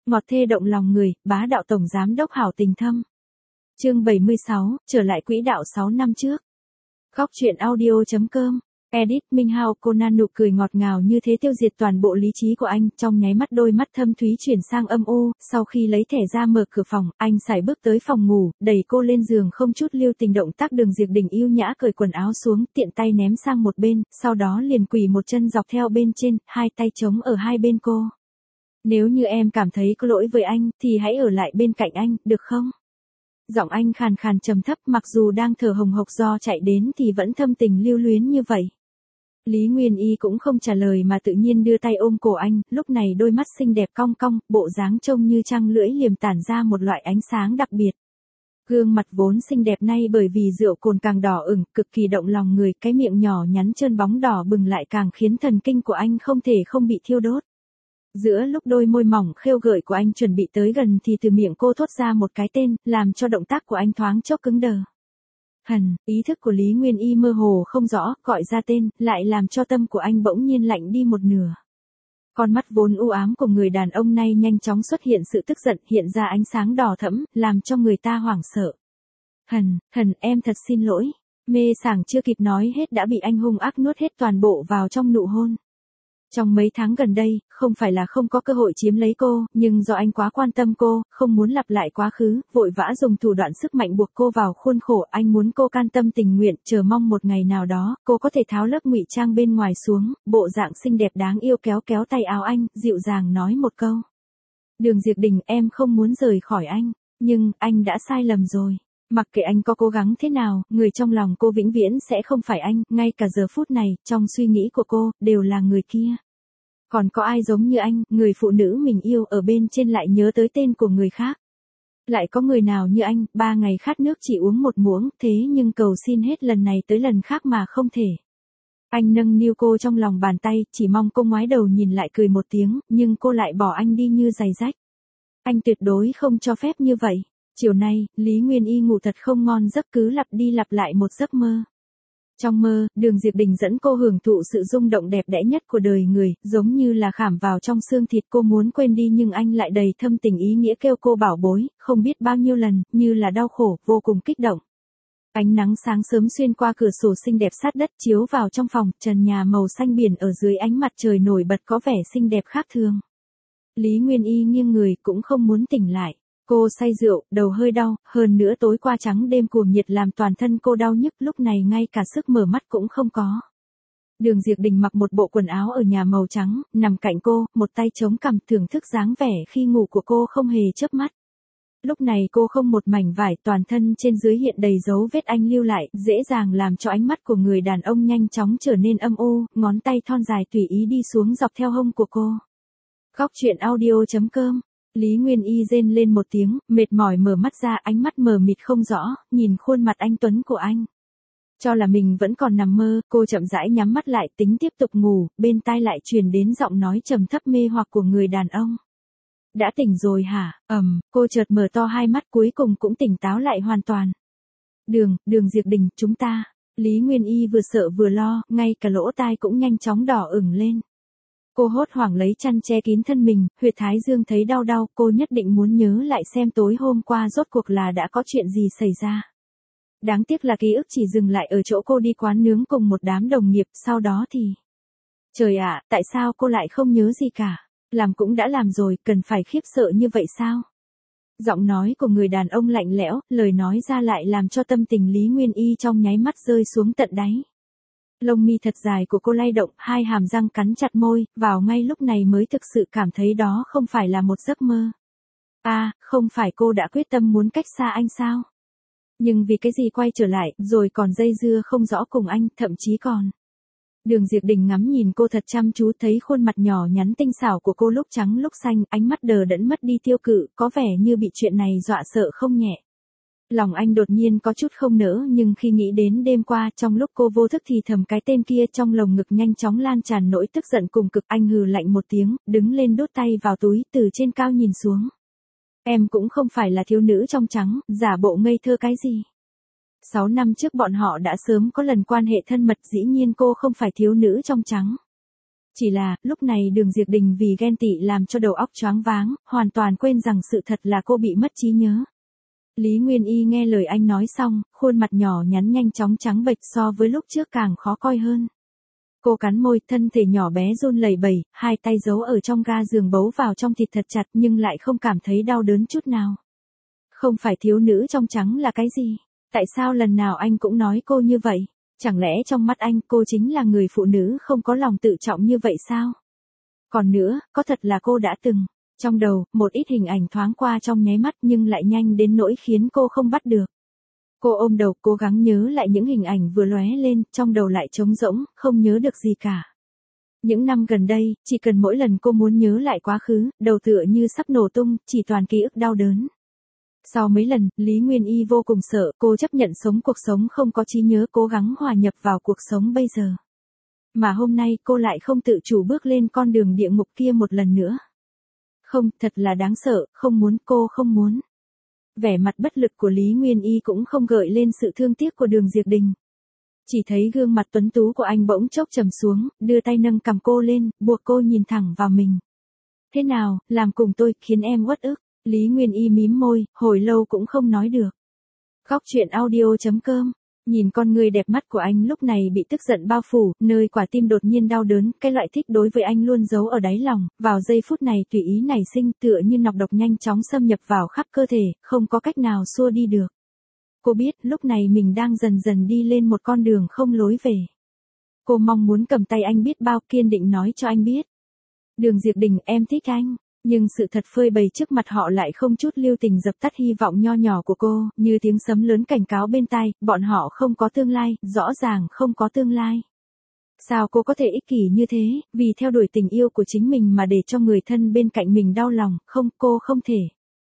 ngọt thê động lòng người, bá đạo tổng giám đốc hảo tình thâm. Chương 76, trở lại quỹ đạo 6 năm trước. Góc truyện audio.com. Edit Minh Hao. Conan nụ cười ngọt ngào như thế tiêu diệt toàn bộ lý trí của anh, trong nháy mắt đôi mắt thâm thúy chuyển sang âm u, sau khi lấy thẻ ra mở cửa phòng, anh sải bước tới phòng ngủ, đẩy cô lên giường không chút lưu tình động tác Đường Diệp Đình yêu nhã cởi quần áo xuống, tiện tay ném sang một bên, sau đó liền quỳ một chân dọc theo bên trên, hai tay chống ở hai bên cô. Nếu như em cảm thấy có lỗi với anh, thì hãy ở lại bên cạnh anh, được không? Giọng anh khàn khàn trầm thấp, mặc dù đang thở hồng hộc do chạy đến thì vẫn thâm tình lưu luyến như vậy. Lý Nguyên Y cũng không trả lời mà tự nhiên đưa tay ôm cổ anh, lúc này đôi mắt xinh đẹp cong cong, bộ dáng trông như trăng lưỡi liềm tản ra một loại ánh sáng đặc biệt. Gương mặt vốn xinh đẹp nay bởi vì rượu cồn càng đỏ ửng, cực kỳ động lòng người, cái miệng nhỏ nhắn trơn bóng đỏ bừng lại càng khiến thần kinh của anh không thể không bị thiêu đốt. Giữa lúc đôi môi mỏng khêu gợi của anh chuẩn bị tới gần thì từ miệng cô thốt ra một cái tên, làm cho động tác của anh thoáng chốc cứng đờ. Hần, ý thức của Lý Nguyên Y mơ hồ không rõ, gọi ra tên, lại làm cho tâm của anh bỗng nhiên lạnh đi một nửa. Con mắt vốn u ám của người đàn ông này nhanh chóng xuất hiện sự tức giận, hiện ra ánh sáng đỏ thẫm, làm cho người ta hoảng sợ. Hần, em thật xin lỗi. Mê sảng chưa kịp nói hết đã bị anh hung ác nuốt hết toàn bộ vào trong nụ hôn. Trong mấy tháng gần đây, không phải là không có cơ hội chiếm lấy cô, nhưng do anh quá quan tâm cô, không muốn lặp lại quá khứ, vội vã dùng thủ đoạn sức mạnh buộc cô vào khuôn khổ, anh muốn cô can tâm tình nguyện, chờ mong một ngày nào đó, cô có thể tháo lớp ngụy trang bên ngoài xuống, bộ dạng xinh đẹp đáng yêu kéo kéo tay áo anh, dịu dàng nói một câu. Đường Diệp Đình, em không muốn rời khỏi anh, nhưng, anh đã sai lầm rồi. Mặc kệ anh có cố gắng thế nào, người trong lòng cô vĩnh viễn sẽ không phải anh, ngay cả giờ phút này, trong suy nghĩ của cô, đều là người kia. Còn có ai giống như anh, người phụ nữ mình yêu ở bên trên lại nhớ tới tên của người khác. Lại có người nào như anh, 3 ngày khát nước chỉ uống một muỗng, thế nhưng cầu xin hết lần này tới lần khác mà không thể. Anh nâng niu cô trong lòng bàn tay, chỉ mong cô ngoái đầu nhìn lại cười một tiếng, nhưng cô lại bỏ anh đi như giày rách. Anh tuyệt đối không cho phép như vậy. Chiều nay, Lý Nguyên Y ngủ thật không ngon giấc, cứ lặp đi lặp lại một giấc mơ. Trong mơ, Đường Diệp Đình dẫn cô hưởng thụ sự rung động đẹp đẽ nhất của đời người, giống như là khảm vào trong xương thịt, cô muốn quên đi nhưng anh lại đầy thâm tình ý nghĩa kêu cô bảo bối, không biết bao nhiêu lần, như là đau khổ, vô cùng kích động. Ánh nắng sáng sớm xuyên qua cửa sổ xinh đẹp sát đất chiếu vào trong phòng, trần nhà màu xanh biển ở dưới ánh mặt trời nổi bật có vẻ xinh đẹp khác thường. Lý Nguyên Y nghiêng người cũng không muốn tỉnh lại. Cô say rượu, đầu hơi đau, hơn nữa tối qua trắng đêm cuồng nhiệt làm toàn thân cô đau nhức, lúc này ngay cả sức mở mắt cũng không có. Đường Diệp Đình mặc một bộ quần áo ở nhà màu trắng, nằm cạnh cô, một tay chống cằm thưởng thức dáng vẻ khi ngủ của cô không hề chớp mắt. Lúc này cô không một mảnh vải, toàn thân trên dưới hiện đầy dấu vết anh lưu lại, dễ dàng làm cho ánh mắt của người đàn ông nhanh chóng trở nên âm u, ngón tay thon dài tùy ý đi xuống dọc theo hông của cô. Góc truyện audio.com. Lý Nguyên Y rên lên một tiếng, mệt mỏi mở mắt ra, ánh mắt mờ mịt không rõ, nhìn khuôn mặt anh tuấn của anh. Cho là mình vẫn còn nằm mơ, cô chậm rãi nhắm mắt lại tính tiếp tục ngủ, bên tai lại truyền đến giọng nói trầm thấp mê hoặc của người đàn ông. Đã tỉnh rồi hả? Cô chợt mở to hai mắt cuối cùng cũng tỉnh táo lại hoàn toàn. Đường Diệp Đình, chúng ta. Lý Nguyên Y vừa sợ vừa lo, ngay cả lỗ tai cũng nhanh chóng đỏ ửng lên. Cô hốt hoảng lấy chăn che kín thân mình, huyệt thái dương thấy đau, cô nhất định muốn nhớ lại xem tối hôm qua rốt cuộc là đã có chuyện gì xảy ra. Đáng tiếc là ký ức chỉ dừng lại ở chỗ cô đi quán nướng cùng một đám đồng nghiệp, sau đó thì... Trời ạ, tại sao cô lại không nhớ gì cả? Làm cũng đã làm rồi, cần phải khiếp sợ như vậy sao? Giọng nói của người đàn ông lạnh lẽo, lời nói ra lại làm cho tâm tình Lý Nguyên Y trong nháy mắt rơi xuống tận đáy. Lông mi thật dài của cô lay động, hai hàm răng cắn chặt môi, vào ngay lúc này mới thực sự cảm thấy đó không phải là một giấc mơ. Không phải cô đã quyết tâm muốn cách xa anh sao? Nhưng vì cái gì quay trở lại, rồi còn dây dưa không rõ cùng anh, thậm chí còn. Đường Diệp Đình ngắm nhìn cô thật chăm chú, thấy khuôn mặt nhỏ nhắn tinh xảo của cô lúc trắng lúc xanh, ánh mắt đờ đẫn mất đi tiêu cự, có vẻ như bị chuyện này dọa sợ không nhẹ. Lòng anh đột nhiên có chút không nỡ, nhưng khi nghĩ đến đêm qua, trong lúc cô vô thức thì thầm cái tên kia, trong lồng ngực nhanh chóng lan tràn nỗi tức giận cùng cực. Anh hừ lạnh một tiếng, đứng lên đút tay vào túi, từ trên cao nhìn xuống. Em cũng không phải là thiếu nữ trong trắng, giả bộ ngây thơ cái gì. 6 năm trước bọn họ đã sớm có lần quan hệ thân mật, dĩ nhiên cô không phải thiếu nữ trong trắng. Chỉ là, lúc này Đường Diệp Đình vì ghen tị làm cho đầu óc choáng váng, hoàn toàn quên rằng sự thật là cô bị mất trí nhớ. Lý Nguyên Y nghe lời anh nói xong, khuôn mặt nhỏ nhắn nhanh chóng trắng bệch so với lúc trước càng khó coi hơn. Cô cắn môi, thân thể nhỏ bé run lẩy bẩy, hai tay giấu ở trong ga giường bấu vào trong thịt thật chặt nhưng lại không cảm thấy đau đớn chút nào. Không phải thiếu nữ trong trắng là cái gì? Tại sao lần nào anh cũng nói cô như vậy? Chẳng lẽ trong mắt anh cô chính là người phụ nữ không có lòng tự trọng như vậy sao? Còn nữa, có thật là cô đã từng. Trong đầu, một ít hình ảnh thoáng qua trong nháy mắt nhưng lại nhanh đến nỗi khiến cô không bắt được. Cô ôm đầu cố gắng nhớ lại những hình ảnh vừa lóe lên, trong đầu lại trống rỗng, không nhớ được gì cả. Những năm gần đây, chỉ cần mỗi lần cô muốn nhớ lại quá khứ, đầu tựa như sắp nổ tung, chỉ toàn ký ức đau đớn. Sau mấy lần, Lý Nguyên Y vô cùng sợ, cô chấp nhận sống cuộc sống không có trí nhớ, cố gắng hòa nhập vào cuộc sống bây giờ. Mà hôm nay cô lại không tự chủ bước lên con đường địa ngục kia một lần nữa. Không, thật là đáng sợ, không muốn, cô không muốn. Vẻ mặt bất lực của Lý Nguyên Y cũng không gợi lên sự thương tiếc của Đường Diệp Đình. Chỉ thấy gương mặt tuấn tú của anh bỗng chốc trầm xuống, đưa tay nâng cằm cô lên, buộc cô nhìn thẳng vào mình. Thế nào, làm cùng tôi, khiến em uất ức. Lý Nguyên Y mím môi, hồi lâu cũng không nói được. Góc truyện audio.com. Nhìn con người đẹp mắt của anh lúc này bị tức giận bao phủ, nơi quả tim đột nhiên đau đớn, cái loại thích đối với anh luôn giấu ở đáy lòng, vào giây phút này tùy ý nảy sinh tựa như nọc độc nhanh chóng xâm nhập vào khắp cơ thể, không có cách nào xua đi được. Cô biết lúc này mình đang dần dần đi lên một con đường không lối về. Cô mong muốn cầm tay anh biết bao, kiên định nói cho anh biết. Đường Diệp Đình, em thích anh. Nhưng sự thật phơi bày trước mặt họ lại không chút lưu tình dập tắt hy vọng nho nhỏ của cô, như tiếng sấm lớn cảnh cáo bên tai, bọn họ không có tương lai, rõ ràng không có tương lai. Sao cô có thể ích kỷ như thế, vì theo đuổi tình yêu của chính mình mà để cho người thân bên cạnh mình đau lòng, không, cô không thể.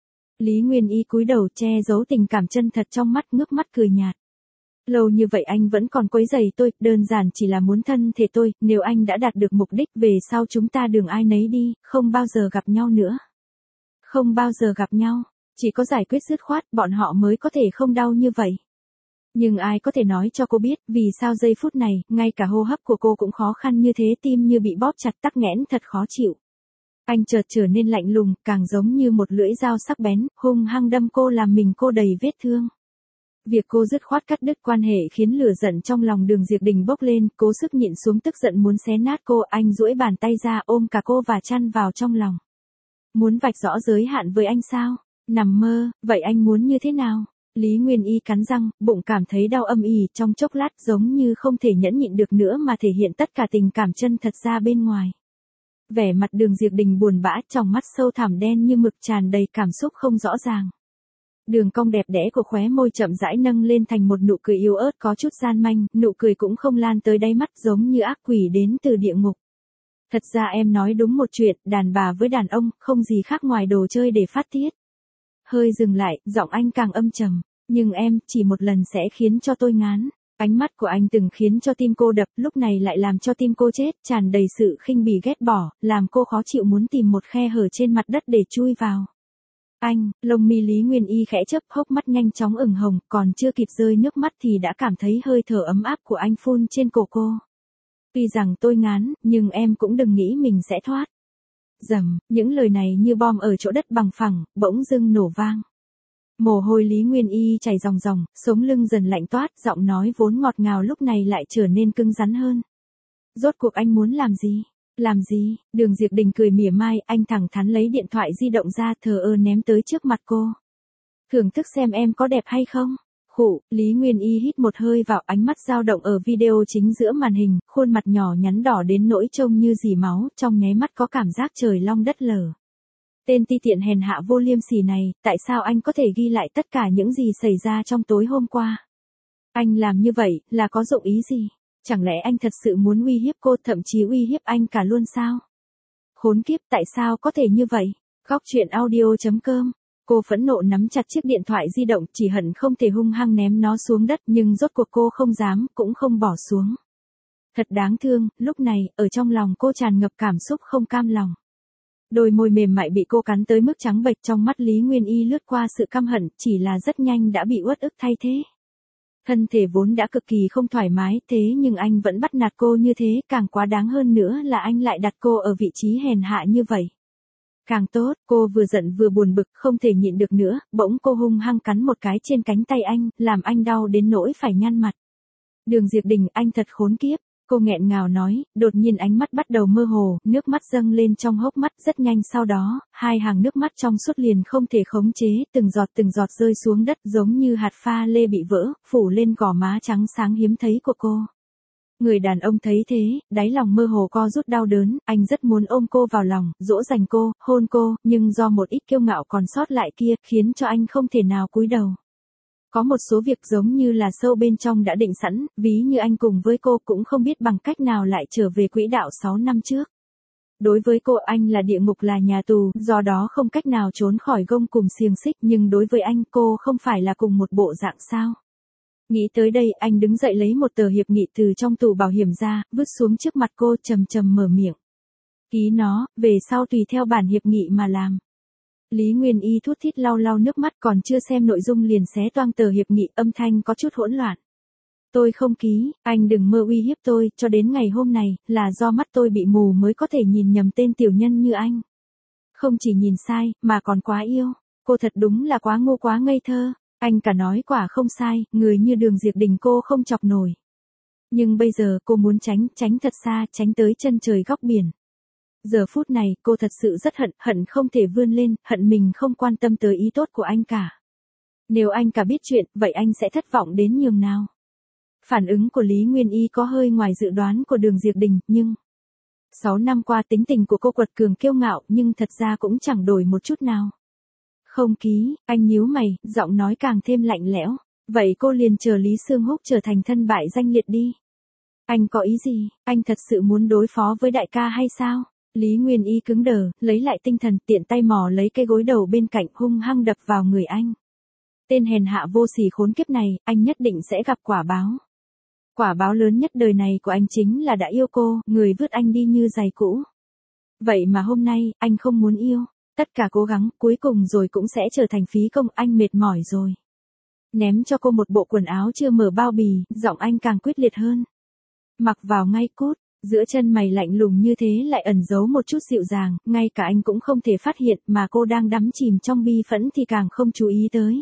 Lý Nguyên Y cúi đầu che giấu tình cảm chân thật trong mắt, ngước mắt cười nhạt. Lâu như vậy anh vẫn còn quấy rầy tôi, đơn giản chỉ là muốn thân thể tôi, nếu anh đã đạt được mục đích về sau chúng ta đường ai nấy đi, không bao giờ gặp nhau nữa. Không bao giờ gặp nhau, chỉ có giải quyết dứt khoát bọn họ mới có thể không đau như vậy. Nhưng ai có thể nói cho cô biết vì sao giây phút này, ngay cả hô hấp của cô cũng khó khăn như thế, tim như bị bóp chặt tắc nghẽn thật khó chịu. Anh chợt trở nên lạnh lùng, càng giống như một lưỡi dao sắc bén, hung hăng đâm cô làm mình cô đầy vết thương. Việc cô dứt khoát cắt đứt quan hệ khiến lửa giận trong lòng Đường Diệp Đình bốc lên, cố sức nhịn xuống tức giận muốn xé nát cô, anh duỗi bàn tay ra ôm cả cô và chăn vào trong lòng. Muốn vạch rõ giới hạn với anh sao? Nằm mơ, vậy anh muốn như thế nào? Lý Nguyên Y cắn răng, bụng cảm thấy đau âm ỉ, trong chốc lát giống như không thể nhẫn nhịn được nữa mà thể hiện tất cả tình cảm chân thật ra bên ngoài. Vẻ mặt Đường Diệp Đình buồn bã, trong mắt sâu thẳm đen như mực tràn đầy cảm xúc không rõ ràng. Đường cong đẹp đẽ của khóe môi chậm rãi nâng lên thành một nụ cười yếu ớt có chút gian manh, nụ cười cũng không lan tới đáy mắt giống như ác quỷ đến từ địa ngục. Thật ra em nói đúng một chuyện, đàn bà với đàn ông, không gì khác ngoài đồ chơi để phát tiết. Hơi dừng lại, giọng anh càng âm trầm, nhưng em, chỉ một lần sẽ khiến cho tôi ngán. Ánh mắt của anh từng khiến cho tim cô đập, lúc này lại làm cho tim cô chết, tràn đầy sự khinh bỉ ghét bỏ, làm cô khó chịu muốn tìm một khe hở trên mặt đất để chui vào. Anh, lông mi Lý Nguyên Y khẽ chớp, hốc mắt nhanh chóng ửng hồng, còn chưa kịp rơi nước mắt thì đã cảm thấy hơi thở ấm áp của anh phun trên cổ cô. Tuy rằng tôi ngán, nhưng em cũng đừng nghĩ mình sẽ thoát. Rầm, những lời này như bom ở chỗ đất bằng phẳng, bỗng dưng nổ vang. Mồ hôi Lý Nguyên Y chảy ròng ròng, sống lưng dần lạnh toát, giọng nói vốn ngọt ngào lúc này lại trở nên cứng rắn hơn. Rốt cuộc anh muốn làm gì? Làm gì? Đường Diệp Đình cười mỉa mai, anh thẳng thắn lấy điện thoại di động ra, thờ ơ ném tới trước mặt cô. Thưởng thức xem em có đẹp hay không? Khụ, Lý Nguyên Y hít một hơi vào, ánh mắt dao động ở video chính giữa màn hình, khuôn mặt nhỏ nhắn đỏ đến nỗi trông như dì máu, trong nháy mắt có cảm giác trời long đất lở. Tên ti tiện hèn hạ vô liêm sỉ này, tại sao anh có thể ghi lại tất cả những gì xảy ra trong tối hôm qua? Anh làm như vậy, là có dụng ý gì? Chẳng lẽ anh thật sự muốn uy hiếp cô, thậm chí uy hiếp anh cả luôn sao? Khốn kiếp, tại sao có thể như vậy? Góc truyện audio.com. Cô phẫn nộ nắm chặt chiếc điện thoại di động, chỉ hận không thể hung hăng ném nó xuống đất, nhưng rốt cuộc cô không dám, cũng không bỏ xuống. Thật đáng thương, lúc này, ở trong lòng cô tràn ngập cảm xúc không cam lòng. Đôi môi mềm mại bị cô cắn tới mức trắng bệch, trong mắt Lý Nguyên Y lướt qua sự căm hận, chỉ là rất nhanh đã bị uất ức thay thế. Thân thể vốn đã cực kỳ không thoải mái, thế nhưng anh vẫn bắt nạt cô như thế, càng quá đáng hơn nữa là anh lại đặt cô ở vị trí hèn hạ như vậy. Càng tốt, cô vừa giận vừa buồn bực, không thể nhịn được nữa, bỗng cô hung hăng cắn một cái trên cánh tay anh, làm anh đau đến nỗi phải nhăn mặt. Đường Diệp Đình, anh thật khốn kiếp. Cô nghẹn ngào nói, đột nhiên ánh mắt bắt đầu mơ hồ, nước mắt dâng lên trong hốc mắt rất nhanh, sau đó, hai hàng nước mắt trong suốt liền không thể khống chế, từng giọt rơi xuống đất giống như hạt pha lê bị vỡ, phủ lên gò má trắng sáng hiếm thấy của cô. Người đàn ông thấy thế, đáy lòng mơ hồ co rút đau đớn, anh rất muốn ôm cô vào lòng, dỗ dành cô, hôn cô, nhưng do một ít kiêu ngạo còn sót lại kia, khiến cho anh không thể nào cúi đầu. Có một số việc giống như là sâu bên trong đã định sẵn, ví như anh cùng với cô cũng không biết bằng cách nào lại trở về quỹ đạo 6 năm trước. Đối với cô anh là địa ngục, là nhà tù, do đó không cách nào trốn khỏi gông cùm xiềng xích, nhưng đối với anh cô không phải là cùng một bộ dạng sao. Nghĩ tới đây anh đứng dậy lấy một tờ hiệp nghị từ trong tủ bảo hiểm ra, vứt xuống trước mặt cô, trầm trầm mở miệng. Ký nó, về sau tùy theo bản hiệp nghị mà làm. Lý Nguyên Y thút thít lau lau nước mắt, còn chưa xem nội dung liền xé toang tờ hiệp nghị, âm thanh có chút hỗn loạn. Tôi không ký, anh đừng mơ uy hiếp tôi, cho đến ngày hôm này, là do mắt tôi bị mù mới có thể nhìn nhầm tên tiểu nhân như anh. Không chỉ nhìn sai, mà còn quá yêu. Cô thật đúng là quá ngu quá ngây thơ. Anh cả nói quả không sai, người như Đường Diệp Đình cô không chọc nổi. Nhưng bây giờ cô muốn tránh thật xa, tránh tới chân trời góc biển. Giờ phút này, cô thật sự rất hận không thể vươn lên, hận mình không quan tâm tới ý tốt của anh cả. Nếu anh cả biết chuyện, vậy anh sẽ thất vọng đến nhường nào. Phản ứng của Lý Nguyên Y có hơi ngoài dự đoán của Đường Diệp Đình, nhưng 6 năm qua tính tình của cô quật cường kiêu ngạo, nhưng thật ra cũng chẳng đổi một chút nào. Không ký, anh nhíu mày, giọng nói càng thêm lạnh lẽo. Vậy cô liền chờ Lý Sương Húc trở thành thân bại danh liệt đi. Anh có ý gì, anh thật sự muốn đối phó với đại ca hay sao? Lý Nguyên Y cứng đờ, lấy lại tinh thần, tiện tay mò lấy cái gối đầu bên cạnh, hung hăng đập vào người anh. Tên hèn hạ vô sỉ khốn kiếp này, anh nhất định sẽ gặp quả báo. Quả báo lớn nhất đời này của anh chính là đã yêu cô, người vứt anh đi như giày cũ. Vậy mà hôm nay, anh không muốn yêu. Tất cả cố gắng, cuối cùng rồi cũng sẽ trở thành phí công, anh mệt mỏi rồi. Ném cho cô một bộ quần áo chưa mở bao bì, giọng anh càng quyết liệt hơn. Mặc vào ngay cút. Giữa chân mày lạnh lùng như thế lại ẩn giấu một chút dịu dàng, ngay cả anh cũng không thể phát hiện, mà cô đang đắm chìm trong bi phẫn thì càng không chú ý tới.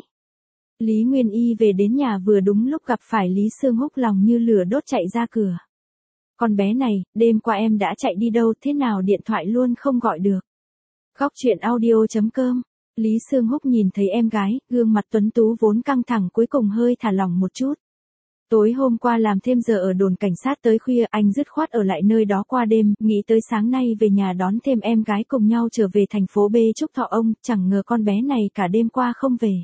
Lý Nguyên Y về đến nhà vừa đúng lúc gặp phải Lý Sương Húc lòng như lửa đốt chạy ra cửa. Con bé này, đêm qua em đã chạy đi đâu, thế nào điện thoại luôn không gọi được. Góc truyện audio.com. Lý Sương Húc nhìn thấy em gái, gương mặt tuấn tú vốn căng thẳng cuối cùng hơi thả lỏng một chút. Tối hôm qua làm thêm giờ ở đồn cảnh sát tới khuya, anh dứt khoát ở lại nơi đó qua đêm, nghĩ tới sáng nay về nhà đón thêm em gái cùng nhau trở về thành phố B chúc thọ ông, chẳng ngờ con bé này cả đêm qua không về.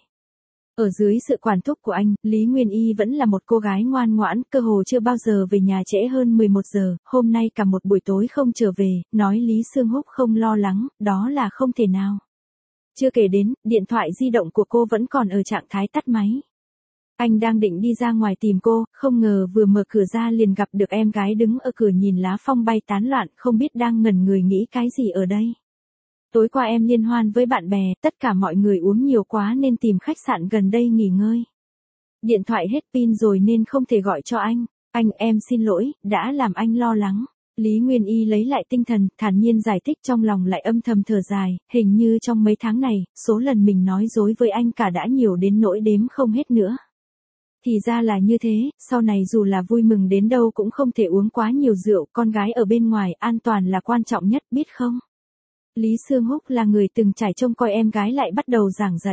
Ở dưới sự quản thúc của anh, Lý Nguyên Y vẫn là một cô gái ngoan ngoãn, cơ hồ chưa bao giờ về nhà trễ hơn 11 giờ, hôm nay cả một buổi tối không trở về, nói Lý Sương Húc không lo lắng, đó là không thể nào. Chưa kể đến, điện thoại di động của cô vẫn còn ở trạng thái tắt máy. Anh đang định đi ra ngoài tìm cô, không ngờ vừa mở cửa ra liền gặp được em gái đứng ở cửa nhìn lá phong bay tán loạn, không biết đang ngẩn người nghĩ cái gì ở đây. Tối qua em liên hoan với bạn bè, tất cả mọi người uống nhiều quá nên tìm khách sạn gần đây nghỉ ngơi. Điện thoại hết pin rồi nên không thể gọi cho anh. Anh, em xin lỗi, đã làm anh lo lắng. Lý Nguyên Y lấy lại tinh thần, thản nhiên giải thích, trong lòng lại âm thầm thở dài, hình như trong mấy tháng này, số lần mình nói dối với anh cả đã nhiều đến nỗi đếm không hết nữa. Thì ra là như thế, sau này dù là vui mừng đến đâu cũng không thể uống quá nhiều rượu, con gái ở bên ngoài an toàn là quan trọng nhất, biết không? Lý Sương Húc là người từng trải trông coi em gái lại bắt đầu giảng dạy.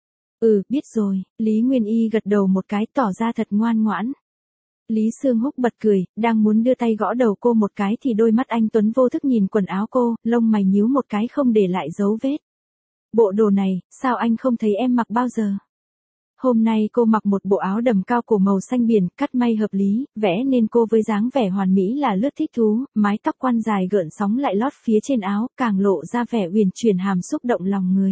Biết rồi, Lý Nguyên Y gật đầu một cái tỏ ra thật ngoan ngoãn. Lý Sương Húc bật cười, đang muốn đưa tay gõ đầu cô một cái thì đôi mắt anh tuấn vô thức nhìn quần áo cô, lông mày nhíu một cái không để lại dấu vết. Bộ đồ này, sao anh không thấy em mặc bao giờ? Hôm nay cô mặc một bộ áo đầm cao cổ màu xanh biển, cắt may hợp lý, vẽ nên cô với dáng vẻ hoàn mỹ là lướt thích thú, mái tóc quăn dài gợn sóng lại lót phía trên áo, càng lộ ra vẻ uyển chuyển hàm xúc động lòng người.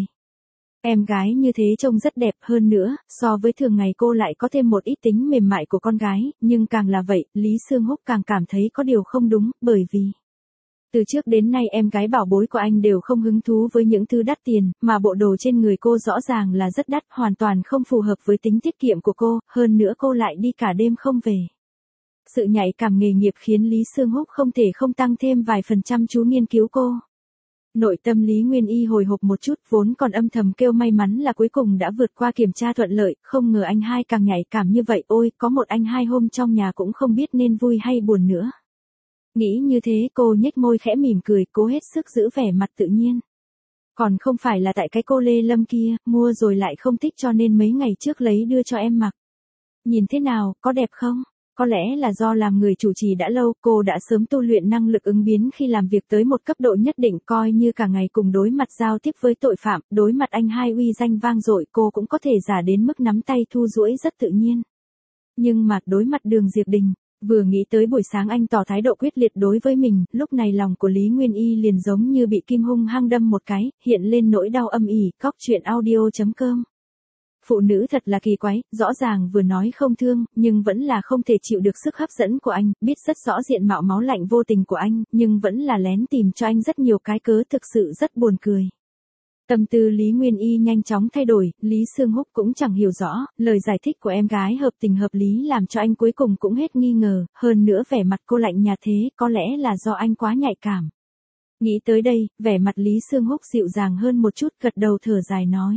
Em gái như thế trông rất đẹp, hơn nữa, so với thường ngày cô lại có thêm một ít tính mềm mại của con gái, nhưng càng là vậy, Lý Sương Húc càng cảm thấy có điều không đúng, bởi vì Từ trước đến nay em gái bảo bối của anh đều không hứng thú với những thứ đắt tiền, mà bộ đồ trên người cô rõ ràng là rất đắt, hoàn toàn không phù hợp với tính tiết kiệm của cô, hơn nữa cô lại đi cả đêm không về. Sự nhạy cảm nghề nghiệp khiến Lý Sương Húc không thể không tăng thêm vài phần chăm chú nghiên cứu cô. Nội tâm Lý Nguyên Y hồi hộp một chút, vốn còn âm thầm kêu may mắn là cuối cùng đã vượt qua kiểm tra thuận lợi, không ngờ anh hai càng nhạy cảm như vậy, ôi, có một anh hai hôm trong nhà cũng không biết nên vui hay buồn nữa. Nghĩ như thế cô nhếch môi khẽ mỉm cười, cố hết sức giữ vẻ mặt tự nhiên. Còn không phải là tại cái cô Lê Lâm kia, mua rồi lại không thích cho nên mấy ngày trước lấy đưa cho em mặc. Nhìn thế nào, có đẹp không? Có lẽ là do làm người chủ trì đã lâu, cô đã sớm tu luyện năng lực ứng biến khi làm việc tới một cấp độ nhất định, coi như cả ngày cùng đối mặt giao tiếp với tội phạm, đối mặt anh hai uy danh vang dội, cô cũng có thể giả đến mức nắm tay thu duỗi rất tự nhiên. Nhưng mà đối mặt Đường Diệp Đình, vừa nghĩ tới buổi sáng anh tỏ thái độ quyết liệt đối với mình, lúc này lòng của Lý Nguyên Y liền giống như bị kim hung hăng đâm một cái, hiện lên nỗi đau âm ỉ. Cóc truyện audio.com. Phụ nữ thật là kỳ quái, rõ ràng vừa nói không thương, nhưng vẫn là không thể chịu được sức hấp dẫn của anh, biết rất rõ diện mạo máu lạnh vô tình của anh, nhưng vẫn là lén tìm cho anh rất nhiều cái cớ, thực sự rất buồn cười. Tâm tư Lý Nguyên Y nhanh chóng thay đổi, Lý Sương Húc cũng chẳng hiểu rõ, lời giải thích của em gái hợp tình hợp lý làm cho anh cuối cùng cũng hết nghi ngờ, hơn nữa vẻ mặt cô lạnh nhạt thế, có lẽ là do anh quá nhạy cảm. Nghĩ tới đây, vẻ mặt Lý Sương Húc dịu dàng hơn một chút, gật đầu thở dài nói.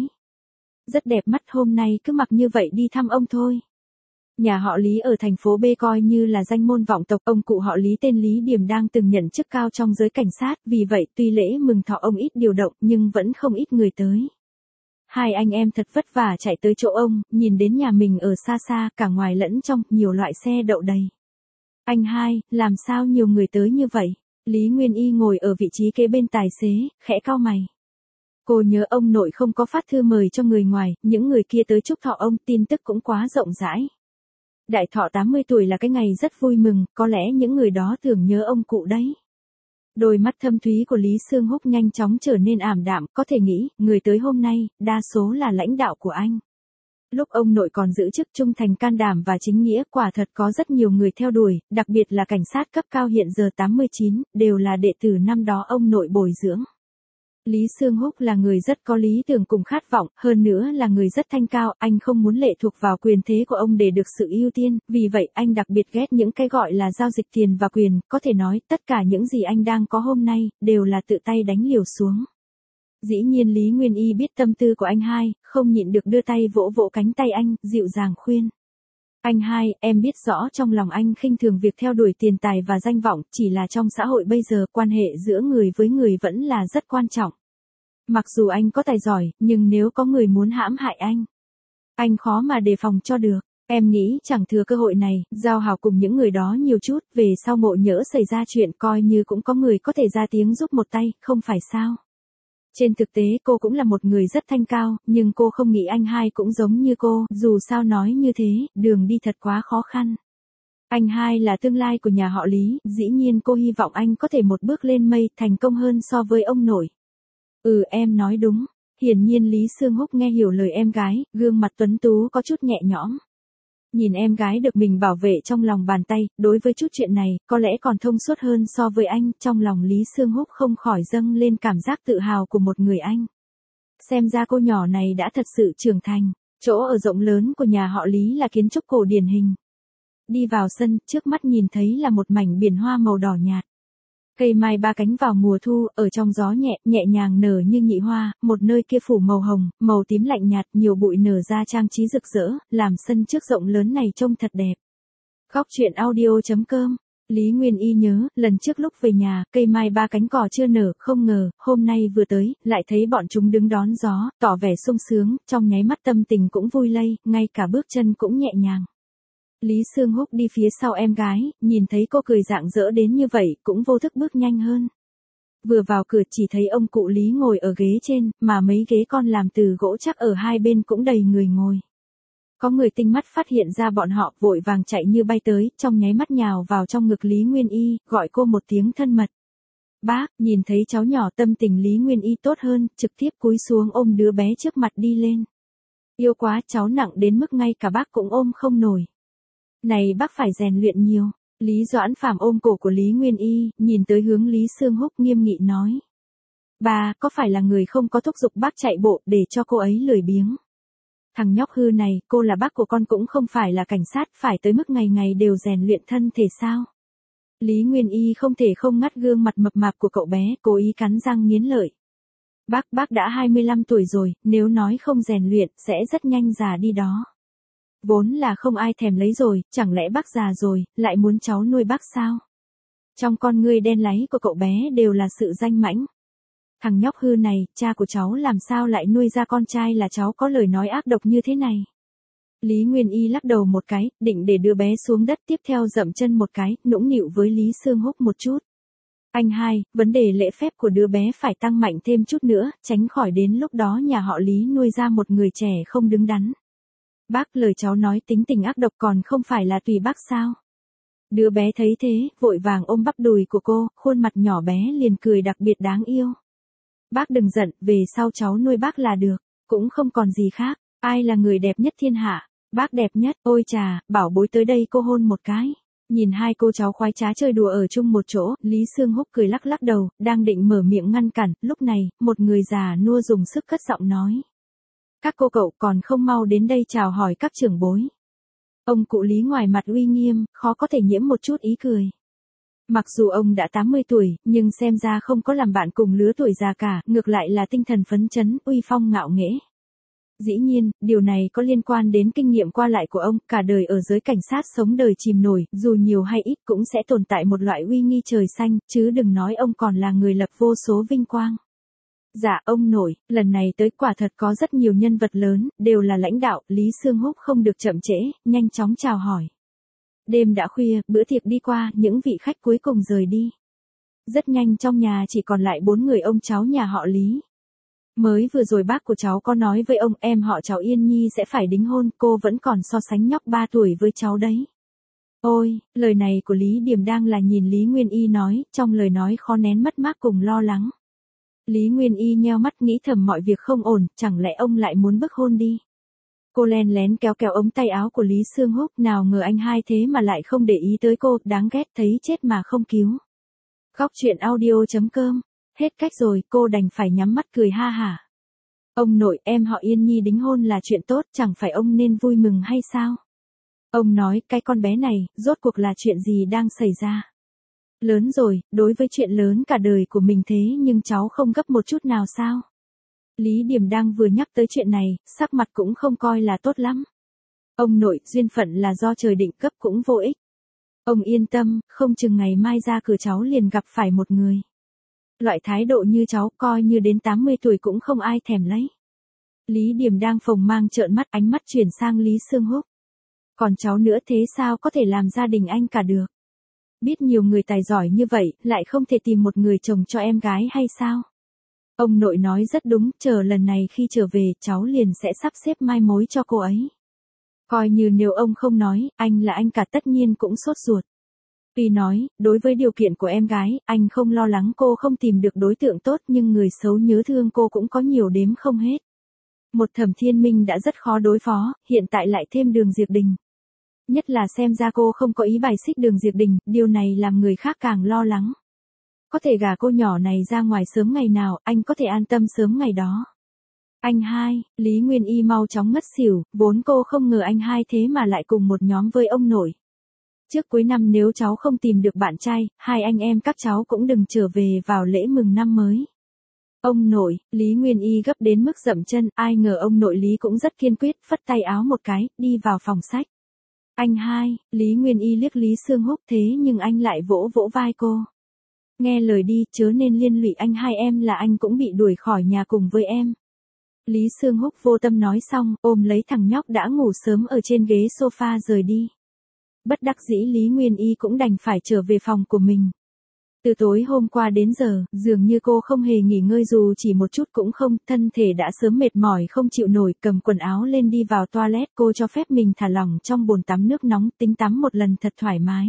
Rất đẹp mắt, hôm nay cứ mặc như vậy đi thăm ông thôi. Nhà họ Lý ở thành phố B coi như là danh môn vọng tộc, ông cụ họ Lý tên Lý Điềm đang từng nhận chức cao trong giới cảnh sát, vì vậy tuy lễ mừng thọ ông ít điều động nhưng vẫn không ít người tới. Hai anh em thật vất vả chạy tới chỗ ông, nhìn đến nhà mình ở xa xa, cả ngoài lẫn trong, nhiều loại xe đậu đầy. Anh hai, làm sao nhiều người tới như vậy? Lý Nguyên Y ngồi ở vị trí kế bên tài xế, khẽ cau mày. Cô nhớ ông nội không có phát thư mời cho người ngoài, những người kia tới chúc thọ ông, tin tức cũng quá rộng rãi. Đại thọ 80 tuổi là cái ngày rất vui mừng, có lẽ những người đó tưởng nhớ ông cụ đấy. Đôi mắt thâm thúy của Lý Sương Húc nhanh chóng trở nên ảm đạm, có thể nghĩ, người tới hôm nay, đa số là lãnh đạo của anh. Lúc ông nội còn giữ chức trung thành can đảm và chính nghĩa, quả thật có rất nhiều người theo đuổi, đặc biệt là cảnh sát cấp cao hiện giờ 89, đều là đệ tử năm đó ông nội bồi dưỡng. Lý Sương Húc là người rất có lý tưởng cùng khát vọng, hơn nữa là người rất thanh cao, anh không muốn lệ thuộc vào quyền thế của ông để được sự ưu tiên, vì vậy anh đặc biệt ghét những cái gọi là giao dịch tiền và quyền, có thể nói tất cả những gì anh đang có hôm nay, đều là tự tay đánh liều xuống. Dĩ nhiên Lý Nguyên Y biết tâm tư của anh hai, không nhịn được đưa tay vỗ vỗ cánh tay anh, dịu dàng khuyên. Anh hai, em biết rõ trong lòng anh khinh thường việc theo đuổi tiền tài và danh vọng, chỉ là trong xã hội bây giờ quan hệ giữa người với người vẫn là rất quan trọng. Mặc dù anh có tài giỏi, nhưng nếu có người muốn hãm hại anh khó mà đề phòng cho được. Em nghĩ chẳng thừa cơ hội này, giao hảo cùng những người đó nhiều chút, về sau ngộ nhỡ xảy ra chuyện coi như cũng có người có thể ra tiếng giúp một tay, không phải sao? Trên thực tế cô cũng là một người rất thanh cao, nhưng cô không nghĩ anh hai cũng giống như cô, dù sao nói như thế, đường đi thật quá khó khăn. Anh hai là tương lai của nhà họ Lý, dĩ nhiên cô hy vọng anh có thể một bước lên mây, thành công hơn so với ông nội. Em nói đúng. Hiển nhiên Lý Sương Húc nghe hiểu lời em gái, gương mặt tuấn tú có chút nhẹ nhõm. Nhìn em gái được mình bảo vệ trong lòng bàn tay, đối với chút chuyện này, có lẽ còn thông suốt hơn so với anh, trong lòng Lý Sương Húc không khỏi dâng lên cảm giác tự hào của một người anh. Xem ra cô nhỏ này đã thật sự trưởng thành, chỗ ở rộng lớn của nhà họ Lý là kiến trúc cổ điển hình. Đi vào sân, trước mắt nhìn thấy là một mảnh biển hoa màu đỏ nhạt. Cây mai ba cánh vào mùa thu, ở trong gió nhẹ nhàng nở như nhị hoa, một nơi kia phủ màu hồng, màu tím lạnh nhạt, nhiều bụi nở ra trang trí rực rỡ, làm sân trước rộng lớn này trông thật đẹp. Cóc truyện audio.com. Lý Nguyên Y nhớ, lần trước lúc về nhà, cây mai ba cánh cỏ chưa nở, không ngờ, hôm nay vừa tới, lại thấy bọn chúng đứng đón gió, tỏ vẻ sung sướng, trong nháy mắt tâm tình cũng vui lây, ngay cả bước chân cũng nhẹ nhàng. Lý Sương Húc đi phía sau em gái, nhìn thấy cô cười rạng rỡ đến như vậy, cũng vô thức bước nhanh hơn. Vừa vào cửa chỉ thấy ông cụ Lý ngồi ở ghế trên, mà mấy ghế con làm từ gỗ chắc ở hai bên cũng đầy người ngồi. Có người tinh mắt phát hiện ra bọn họ, vội vàng chạy như bay tới, trong nháy mắt nhào vào trong ngực Lý Nguyên Y, gọi cô một tiếng thân mật. Bác, nhìn thấy cháu nhỏ tâm tình Lý Nguyên Y tốt hơn, trực tiếp cúi xuống ôm đứa bé trước mặt đi lên. Yêu quá, cháu nặng đến mức ngay cả bác cũng ôm không nổi. Này bác phải rèn luyện nhiều. Lý Doãn Phàm ôm cổ của Lý Nguyên Y, nhìn tới hướng Lý Xương Húc nghiêm nghị nói. Bà, có phải là người không có thúc giục bác chạy bộ để cho cô ấy lười biếng? Thằng nhóc hư này, cô là bác của con cũng không phải là cảnh sát, phải tới mức ngày ngày đều rèn luyện thân thể sao? Lý Nguyên Y không thể không ngắt gương mặt mập mạp của cậu bé, cố ý cắn răng nghiến lợi. Bác đã 25 tuổi rồi, nếu nói không rèn luyện, sẽ rất nhanh già đi đó. Vốn là không ai thèm lấy rồi, chẳng lẽ bác già rồi, lại muốn cháu nuôi bác sao? Trong con ngươi đen láy của cậu bé đều là sự danh mãnh. Thằng nhóc hư này, cha của cháu làm sao lại nuôi ra con trai là cháu có lời nói ác độc như thế này? Lý Nguyên Y lắc đầu một cái, định để đưa bé xuống đất, tiếp theo dậm chân một cái, nũng nịu với Lý Xương Húc một chút. Anh hai, vấn đề lễ phép của đứa bé phải tăng mạnh thêm chút nữa, tránh khỏi đến lúc đó nhà họ Lý nuôi ra một người trẻ không đứng đắn. Bác, lời cháu nói tính tình ác độc còn không phải là tùy bác sao? Đứa bé thấy thế, vội vàng ôm bắp đùi của cô, khuôn mặt nhỏ bé liền cười đặc biệt đáng yêu. Bác đừng giận, về sau cháu nuôi bác là được, cũng không còn gì khác. Ai là người đẹp nhất thiên hạ? Bác đẹp nhất, ôi chà, bảo bối tới đây cô hôn một cái. Nhìn hai cô cháu khoái trá chơi đùa ở chung một chỗ, Lý Xương Húc cười lắc lắc đầu, đang định mở miệng ngăn cản, lúc này, một người già nua dùng sức cất giọng nói. Các cô cậu còn không mau đến đây chào hỏi các trưởng bối. Ông cụ Lý ngoài mặt uy nghiêm, khó có thể nhiễm một chút ý cười. Mặc dù ông đã 80 tuổi, nhưng xem ra không có làm bạn cùng lứa tuổi già cả, ngược lại là tinh thần phấn chấn, uy phong ngạo nghễ. Dĩ nhiên, điều này có liên quan đến kinh nghiệm qua lại của ông, cả đời ở giới cảnh sát sống đời chìm nổi, dù nhiều hay ít cũng sẽ tồn tại một loại uy nghi trời xanh, chứ đừng nói ông còn là người lập vô số vinh quang. Dạ ông nội, lần này tới quả thật có rất nhiều nhân vật lớn, đều là lãnh đạo, Lý Xương Húc không được chậm trễ, nhanh chóng chào hỏi. Đêm đã khuya, bữa tiệc đi qua, những vị khách cuối cùng rời đi. Rất nhanh trong nhà chỉ còn lại 4 người ông cháu nhà họ Lý. Mới vừa rồi bác của cháu có nói với ông em họ cháu Yên Nhi sẽ phải đính hôn, cô vẫn còn so sánh nhóc 3 tuổi với cháu đấy. Ôi, lời này của Lý Điềm đang là nhìn Lý Nguyên Y nói, trong lời nói khó nén mất mát cùng lo lắng. Lý Nguyên Y nheo mắt nghĩ thầm mọi việc không ổn, chẳng lẽ ông lại muốn bức hôn đi. Cô len lén kéo kéo ống tay áo của Lý Xương Húc, nào ngờ anh hai thế mà lại không để ý tới cô, đáng ghét, thấy chết mà không cứu. Góc truyện audio.com. Hết cách rồi, cô đành phải nhắm mắt cười ha hả. Ông nội, em họ Yên Nhi đính hôn là chuyện tốt, chẳng phải ông nên vui mừng hay sao? Ông nói, cái con bé này, rốt cuộc là chuyện gì đang xảy ra? Lớn rồi, đối với chuyện lớn cả đời của mình thế nhưng cháu không gấp một chút nào sao? Lý Điềm đang vừa nhắc tới chuyện này, sắc mặt cũng không coi là tốt lắm. Ông nội, duyên phận là do trời định cấp cũng vô ích. Ông yên tâm, không chừng ngày mai ra cửa cháu liền gặp phải một người. Loại thái độ như cháu coi như đến 80 tuổi cũng không ai thèm lấy. Lý Điềm đang phồng mang trợn mắt, ánh mắt chuyển sang Lý Xương Húc. Còn cháu nữa thế sao có thể làm gia đình anh cả được? Biết nhiều người tài giỏi như vậy, lại không thể tìm một người chồng cho em gái hay sao? Ông nội nói rất đúng, chờ lần này khi trở về, cháu liền sẽ sắp xếp mai mối cho cô ấy. Coi như nếu ông không nói, anh là anh cả tất nhiên cũng sốt ruột. Tuy nói, đối với điều kiện của em gái, anh không lo lắng cô không tìm được đối tượng tốt nhưng người xấu nhớ thương cô cũng có nhiều đếm không hết. Một Thẩm Thiên Minh đã rất khó đối phó, hiện tại lại thêm Đường Diệp Đình. Nhất là xem ra cô không có ý bài xích Đường Diệp Đình, điều này làm người khác càng lo lắng. Có thể gả cô nhỏ này ra ngoài sớm ngày nào, anh có thể an tâm sớm ngày đó. Anh hai, Lý Nguyên Y mau chóng ngất xỉu, vốn cô không ngờ anh hai thế mà lại cùng một nhóm với ông nội. Trước cuối năm nếu cháu không tìm được bạn trai, hai anh em các cháu cũng đừng trở về vào lễ mừng năm mới. Ông nội, Lý Nguyên Y gấp đến mức dậm chân, ai ngờ ông nội Lý cũng rất kiên quyết, phất tay áo một cái, đi vào phòng sách. Anh hai, Lý Nguyên Y liếc Lý Xương Húc thế nhưng anh lại vỗ vỗ vai cô. Nghe lời đi, chớ nên liên lụy anh hai em là anh cũng bị đuổi khỏi nhà cùng với em. Lý Xương Húc vô tâm nói xong, ôm lấy thằng nhóc đã ngủ sớm ở trên ghế sofa rời đi. Bất đắc dĩ Lý Nguyên Y cũng đành phải trở về phòng của mình. Từ tối hôm qua đến giờ, dường như cô không hề nghỉ ngơi dù chỉ một chút cũng không, thân thể đã sớm mệt mỏi không chịu nổi, cầm quần áo lên đi vào toilet, cô cho phép mình thả lỏng trong bồn tắm nước nóng, tính tắm một lần thật thoải mái.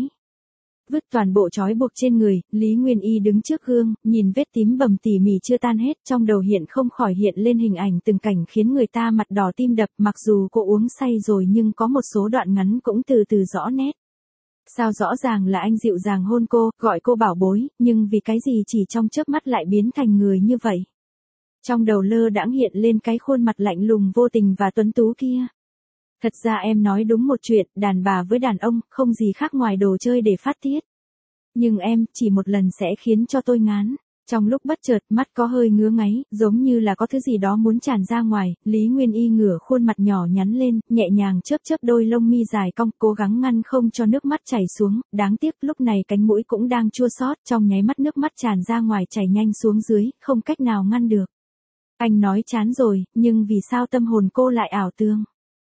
Vứt toàn bộ trói buộc trên người, Lý Nguyên Y đứng trước gương, nhìn vết tím bầm tỉ mỉ chưa tan hết, trong đầu hiện không khỏi hiện lên hình ảnh từng cảnh khiến người ta mặt đỏ tim đập, mặc dù cô uống say rồi nhưng có một số đoạn ngắn cũng từ từ rõ nét. Sao rõ ràng là anh dịu dàng hôn cô, gọi cô bảo bối, nhưng vì cái gì chỉ trong chớp mắt lại biến thành người như vậy? Trong đầu lơ đãng hiện lên cái khuôn mặt lạnh lùng vô tình và tuấn tú kia. Thật ra em nói đúng một chuyện, đàn bà với đàn ông, không gì khác ngoài đồ chơi để phát tiết. Nhưng em, chỉ một lần sẽ khiến cho tôi ngán. Trong lúc bất chợt, mắt có hơi ngứa ngáy, giống như là có thứ gì đó muốn tràn ra ngoài, Lý Nguyên Y ngửa khuôn mặt nhỏ nhắn lên, nhẹ nhàng chớp chớp đôi lông mi dài cong, cố gắng ngăn không cho nước mắt chảy xuống, đáng tiếc lúc này cánh mũi cũng đang chua xót, trong nháy mắt nước mắt tràn ra ngoài chảy nhanh xuống dưới, không cách nào ngăn được. Anh nói chán rồi, nhưng vì sao tâm hồn cô lại ảo tưởng?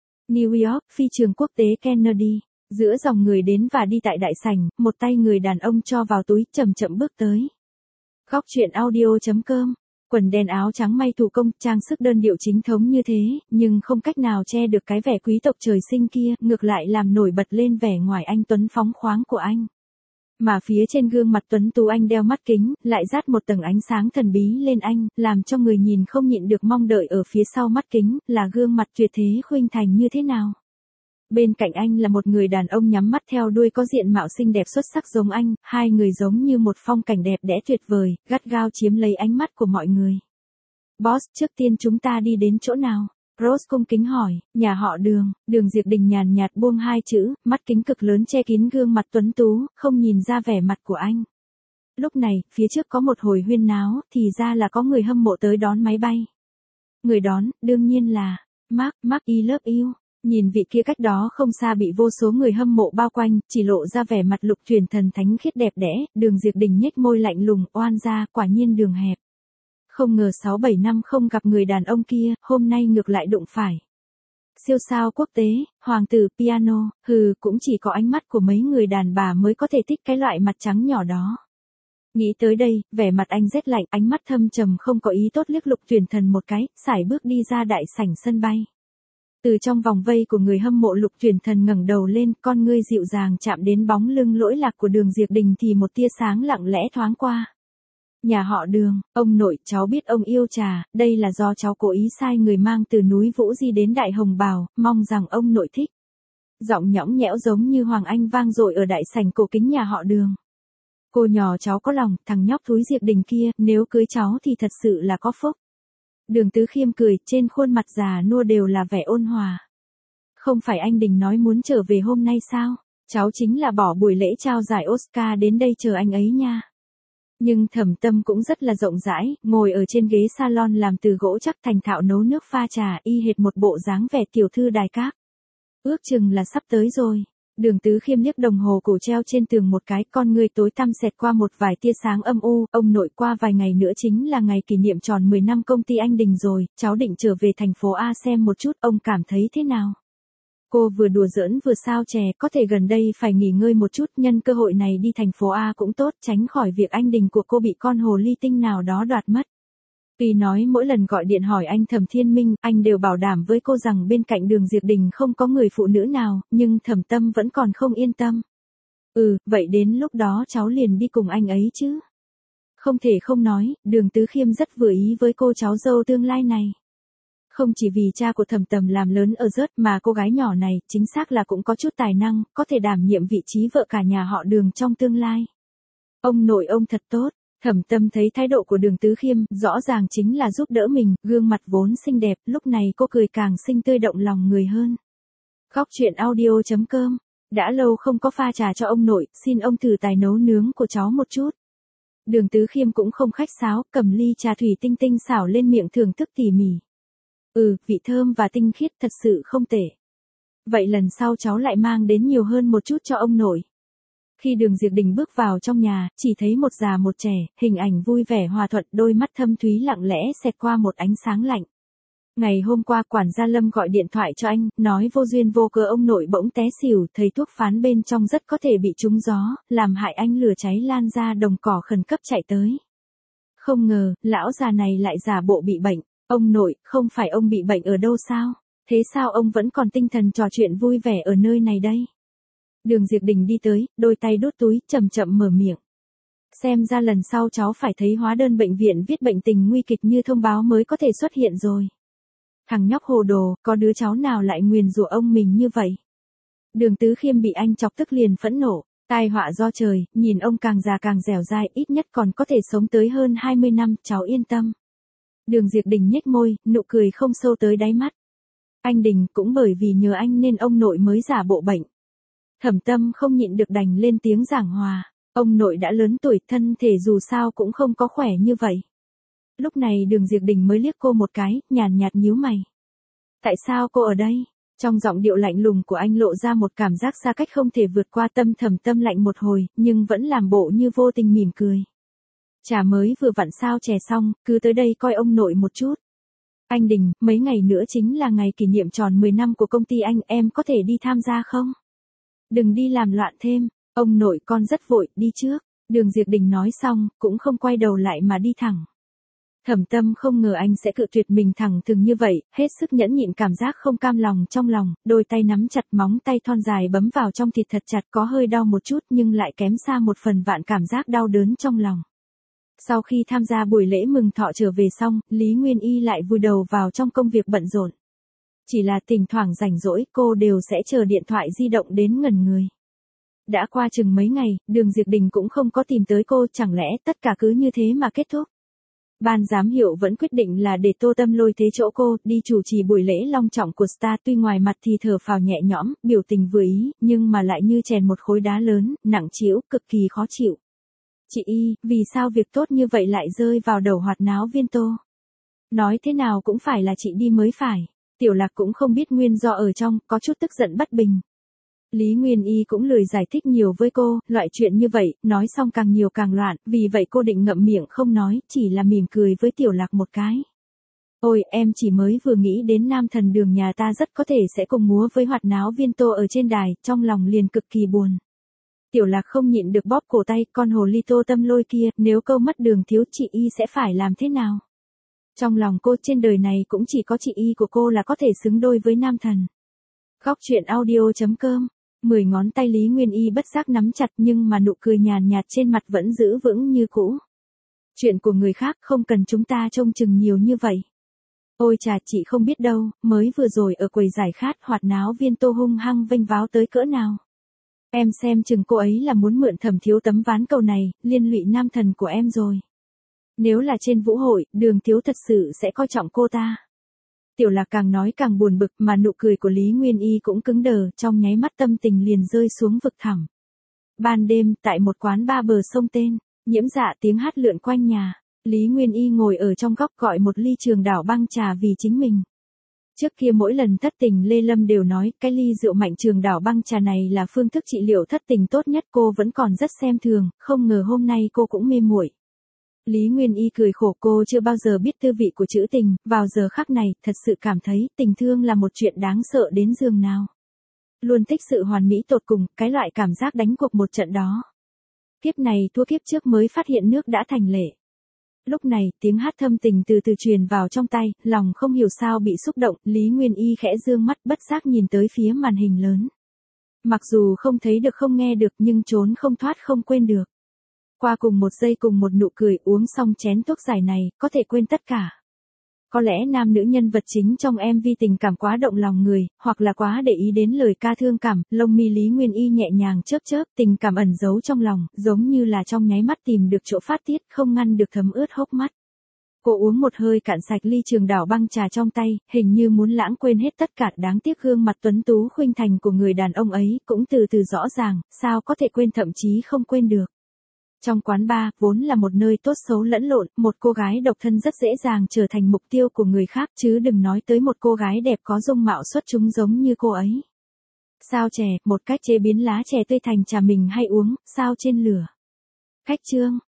New York, phi trường quốc tế Kennedy. Giữa dòng người đến và đi tại đại sảnh, một tay người đàn ông cho vào túi, chậm chậm bước tới. Góc truyện audio.com. Quần đen áo trắng may thủ công, trang sức đơn điệu chính thống như thế, nhưng không cách nào che được cái vẻ quý tộc trời sinh kia, ngược lại làm nổi bật lên vẻ ngoài anh tuấn phóng khoáng của anh. Mà phía trên gương mặt tuấn tú anh đeo mắt kính, lại dát một tầng ánh sáng thần bí lên anh, làm cho người nhìn không nhịn được mong đợi ở phía sau mắt kính, là gương mặt tuyệt thế khuynh thành như thế nào. Bên cạnh anh là một người đàn ông nhắm mắt theo đuôi có diện mạo xinh đẹp xuất sắc giống anh, hai người giống như một phong cảnh đẹp đẽ tuyệt vời, gắt gao chiếm lấy ánh mắt của mọi người. Boss, trước tiên chúng ta đi đến chỗ nào? Rose cung kính hỏi, nhà họ Đường. Đường Diệp Đình nhàn nhạt buông hai chữ, mắt kính cực lớn che kín gương mặt tuấn tú, không nhìn ra vẻ mặt của anh. Lúc này, phía trước có một hồi huyên náo, thì ra là có người hâm mộ tới đón máy bay. Người đón, đương nhiên là Mark I love you. Nhìn vị kia cách đó không xa bị vô số người hâm mộ bao quanh, chỉ lộ ra vẻ mặt Lục Truyền thần thánh khiết đẹp đẽ, Đường Diệp Đình nhếch môi lạnh lùng, oan gia, quả nhiên Đường hẹp. Không ngờ 6-7 năm không gặp người đàn ông kia, hôm nay ngược lại đụng phải. Siêu sao quốc tế, hoàng tử piano, cũng chỉ có ánh mắt của mấy người đàn bà mới có thể thích cái loại mặt trắng nhỏ đó. Nghĩ tới đây, vẻ mặt anh rét lạnh, ánh mắt thâm trầm không có ý tốt liếc Lục Truyền thần một cái, sải bước đi ra đại sảnh sân bay. Từ trong vòng vây của người hâm mộ Lục Truyền thần ngẩng đầu lên, con ngươi dịu dàng chạm đến bóng lưng lỗi lạc của Đường Diệp Đình thì một tia sáng lặng lẽ thoáng qua. Nhà họ Đường, ông nội, cháu biết ông yêu trà, đây là do cháu cố ý sai người mang từ núi Vũ Di đến Đại Hồng Bào, mong rằng ông nội thích. Giọng nhõng nhẽo giống như Hoàng Anh vang dội ở đại sảnh cổ kính nhà họ Đường. Cô nhỏ cháu có lòng, thằng nhóc thúi Diệp Đình kia, nếu cưới cháu thì thật sự là có phúc. Đường Tứ Khiêm cười, trên khuôn mặt già nua đều là vẻ ôn hòa. Không phải anh Đình nói muốn trở về hôm nay sao? Cháu chính là bỏ buổi lễ trao giải Oscar đến đây chờ anh ấy nha. Nhưng Thẩm Tâm cũng rất là rộng rãi, ngồi ở trên ghế salon làm từ gỗ chắc thành thạo nấu nước pha trà, y hệt một bộ dáng vẻ tiểu thư đài các. Ước chừng là sắp tới rồi. Đường Tứ Khiêm liếc đồng hồ cổ treo trên tường một cái, con ngươi tối tăm xẹt qua một vài tia sáng âm u, ông nội, qua vài ngày nữa chính là ngày kỷ niệm tròn 10 năm công ty anh Đình rồi, cháu định trở về thành phố A xem một chút, ông cảm thấy thế nào? Cô vừa đùa giỡn vừa sao chè, có thể gần đây phải nghỉ ngơi một chút, nhân cơ hội này đi thành phố A cũng tốt, tránh khỏi việc anh Đình của cô bị con hồ ly tinh nào đó đoạt mất. Tuy nói mỗi lần gọi điện hỏi anh Thẩm Thiên Minh, anh đều bảo đảm với cô rằng bên cạnh Đường Diệp Đình không có người phụ nữ nào, nhưng Thẩm Tâm vẫn còn không yên tâm. Vậy đến lúc đó cháu liền đi cùng anh ấy chứ. Không thể không nói, Đường Tứ Khiêm rất vừa ý với cô cháu dâu tương lai này. Không chỉ vì cha của Thẩm Tầm làm lớn ở rớt mà cô gái nhỏ này, chính xác là cũng có chút tài năng, có thể đảm nhiệm vị trí vợ cả nhà họ Đường trong tương lai. Ông nội ông thật tốt. Thẩm Tâm thấy thái độ của Đường Tứ Khiêm, rõ ràng chính là giúp đỡ mình, gương mặt vốn xinh đẹp, lúc này cô cười càng xinh tươi động lòng người hơn. Góc truyện audio.com. Đã lâu không có pha trà cho ông nội, xin ông thử tài nấu nướng của cháu một chút. Đường Tứ Khiêm cũng không khách sáo, cầm ly trà thủy tinh tinh xảo lên miệng thưởng thức tỉ mỉ. Vị thơm và tinh khiết thật sự không tệ. Vậy lần sau cháu lại mang đến nhiều hơn một chút cho ông nội. Khi Đường Diệp Đình bước vào trong nhà, chỉ thấy một già một trẻ, hình ảnh vui vẻ hòa thuận, đôi mắt thâm thúy lặng lẽ xẹt qua một ánh sáng lạnh. Ngày hôm qua quản gia Lâm gọi điện thoại cho anh, nói vô duyên vô cớ ông nội bỗng té xỉu, thầy thuốc phán bên trong rất có thể bị trúng gió, làm hại anh lửa cháy lan ra đồng cỏ, khẩn cấp chạy tới. Không ngờ, lão già này lại giả bộ bị bệnh. Ông nội, không phải ông bị bệnh ở đâu sao? Thế sao ông vẫn còn tinh thần trò chuyện vui vẻ ở nơi này đây? Đường Diệp Đình đi tới, đôi tay đút túi, chậm chậm mở miệng. Xem ra lần sau cháu phải thấy hóa đơn bệnh viện viết bệnh tình nguy kịch như thông báo mới có thể xuất hiện rồi. Thằng nhóc hồ đồ, có đứa cháu nào lại nguyền rủa ông mình như vậy? Đường Tứ Khiêm bị anh chọc tức liền phẫn nộ. Tai họa do trời, nhìn ông càng già càng dẻo dai, ít nhất còn có thể sống tới hơn 20 năm, cháu yên tâm. Đường Diệp Đình nhếch môi, nụ cười không sâu tới đáy mắt. Anh Đình, cũng bởi vì nhờ anh nên ông nội mới giả bộ bệnh. Thẩm Tâm không nhịn được đành lên tiếng giảng hòa. Ông nội đã lớn tuổi, thân thể dù sao cũng không có khỏe như vậy. Lúc này Đường Diệp Đình mới liếc cô một cái, nhàn nhạt nhíu mày. Tại sao cô ở đây? Trong giọng điệu lạnh lùng của anh lộ ra một cảm giác xa cách không thể vượt qua. Thẩm Tâm lạnh một hồi, nhưng vẫn làm bộ như vô tình mỉm cười. Trà mới vừa vặn sao chè xong, cứ tới đây coi ông nội một chút. Anh Đình, mấy ngày nữa chính là ngày kỷ niệm tròn 10 năm của công ty anh, em có thể đi tham gia không? Đừng đi làm loạn thêm, ông nội con rất vội, đi trước. Đường Diệp Đình nói xong, cũng không quay đầu lại mà đi thẳng. Thẩm Tâm không ngờ anh sẽ cự tuyệt mình thẳng thừng như vậy, hết sức nhẫn nhịn cảm giác không cam lòng trong lòng, đôi tay nắm chặt móng tay thon dài bấm vào trong thịt thật chặt, có hơi đau một chút nhưng lại kém xa một phần vạn cảm giác đau đớn trong lòng. Sau khi tham gia buổi lễ mừng thọ trở về xong, Lý Nguyên Y lại vùi đầu vào trong công việc bận rộn. Chỉ là thỉnh thoảng rảnh rỗi cô đều sẽ chờ điện thoại di động đến ngẩn người. Đã qua chừng mấy ngày, Đường Diệp Đình cũng không có tìm tới cô, chẳng lẽ tất cả cứ như thế mà kết thúc. Ban giám hiệu vẫn quyết định là để Tô Tâm Lôi thế chỗ cô đi chủ trì buổi lễ long trọng của star, tuy ngoài mặt thì thở phào nhẹ nhõm, biểu tình vừa ý, nhưng mà lại như chèn một khối đá lớn, nặng trĩu, cực kỳ khó chịu. Chị Y, vì sao việc tốt như vậy lại rơi vào đầu Hoạt Náo Viên Tô? Nói thế nào cũng phải là chị đi mới phải. Tiểu Lạc cũng không biết nguyên do ở trong, có chút tức giận bất bình. Lý Nguyên Y cũng lười giải thích nhiều với cô, loại chuyện như vậy, nói xong càng nhiều càng loạn, vì vậy cô định ngậm miệng không nói, chỉ là mỉm cười với Tiểu Lạc một cái. Ôi, em chỉ mới vừa nghĩ đến nam thần Đường nhà ta rất có thể sẽ cùng múa với Hoạt Náo Viên Tô ở trên đài, trong lòng liền cực kỳ buồn. Tiểu Lạc không nhịn được bóp cổ tay, con hồ ly Tô Tâm Lôi kia, nếu câu mất Đường thiếu chị Y sẽ phải làm thế nào? Trong lòng cô, trên đời này cũng chỉ có chị Y của cô là có thể xứng đôi với nam thần. Góc truyện audio.com. 10 ngón tay Lý Nguyên Y bất giác nắm chặt nhưng mà nụ cười nhàn nhạt trên mặt vẫn giữ vững như cũ. Chuyện của người khác không cần chúng ta trông chừng nhiều như vậy. Ôi chà, chị không biết đâu, mới vừa rồi ở quầy giải khát Hoạt Náo Viên Tô hung hăng vênh váo tới cỡ nào. Em xem chừng cô ấy là muốn mượn Thẩm thiếu tấm ván cầu này, liên lụy nam thần của em rồi. Nếu là trên vũ hội, Đường thiếu thật sự sẽ coi trọng cô ta. Tiểu Lạc càng nói càng buồn bực, mà nụ cười của Lý Nguyên Y cũng cứng đờ, trong nháy mắt tâm tình liền rơi xuống vực thẳm. Ban đêm, tại một quán bar bờ sông tên, Nhiễm Dạ tiếng hát lượn quanh nhà. Lý Nguyên Y ngồi ở trong góc gọi một ly Trường Đảo băng trà vì chính mình. Trước kia mỗi lần thất tình Lê Lâm đều nói, cái ly rượu mạnh Trường Đảo băng trà này là phương thức trị liệu thất tình tốt nhất, cô vẫn còn rất xem thường, không ngờ hôm nay cô cũng mê muội. Lý Nguyên Y cười khổ, cô chưa bao giờ biết tư vị của chữ tình, vào giờ khắc này, thật sự cảm thấy tình thương là một chuyện đáng sợ đến giường nào. Luôn thích sự hoàn mỹ tột cùng, cái loại cảm giác đánh cuộc một trận đó. Kiếp này thua kiếp trước mới phát hiện nước đã thành lệ. Lúc này, tiếng hát thâm tình từ từ truyền vào trong tay, lòng không hiểu sao bị xúc động, Lý Nguyên Y khẽ dương mắt bất giác nhìn tới phía màn hình lớn. Mặc dù không thấy được không nghe được nhưng trốn không thoát không quên được. Qua cùng một giây cùng một nụ cười, uống xong chén thuốc giải này, có thể quên tất cả. Có lẽ nam nữ nhân vật chính trong MV tình cảm quá động lòng người, hoặc là quá để ý đến lời ca thương cảm, lông mi Lý Nguyên Y nhẹ nhàng chớp chớp, tình cảm ẩn giấu trong lòng, giống như là trong nháy mắt tìm được chỗ phát tiết, không ngăn được thấm ướt hốc mắt. Cô uống một hơi cạn sạch ly Trường Đảo băng trà trong tay, hình như muốn lãng quên hết tất cả, đáng tiếc gương mặt tuấn tú khuynh thành của người đàn ông ấy cũng từ từ rõ ràng, sao có thể quên, thậm chí không quên được. Trong quán bar, vốn là một nơi tốt xấu lẫn lộn, một cô gái độc thân rất dễ dàng trở thành mục tiêu của người khác, chứ đừng nói tới một cô gái đẹp có dung mạo xuất chúng giống như cô ấy. Sao chè, một cách chế biến lá chè tươi thành trà mình hay uống, sao trên lửa. Khách chương.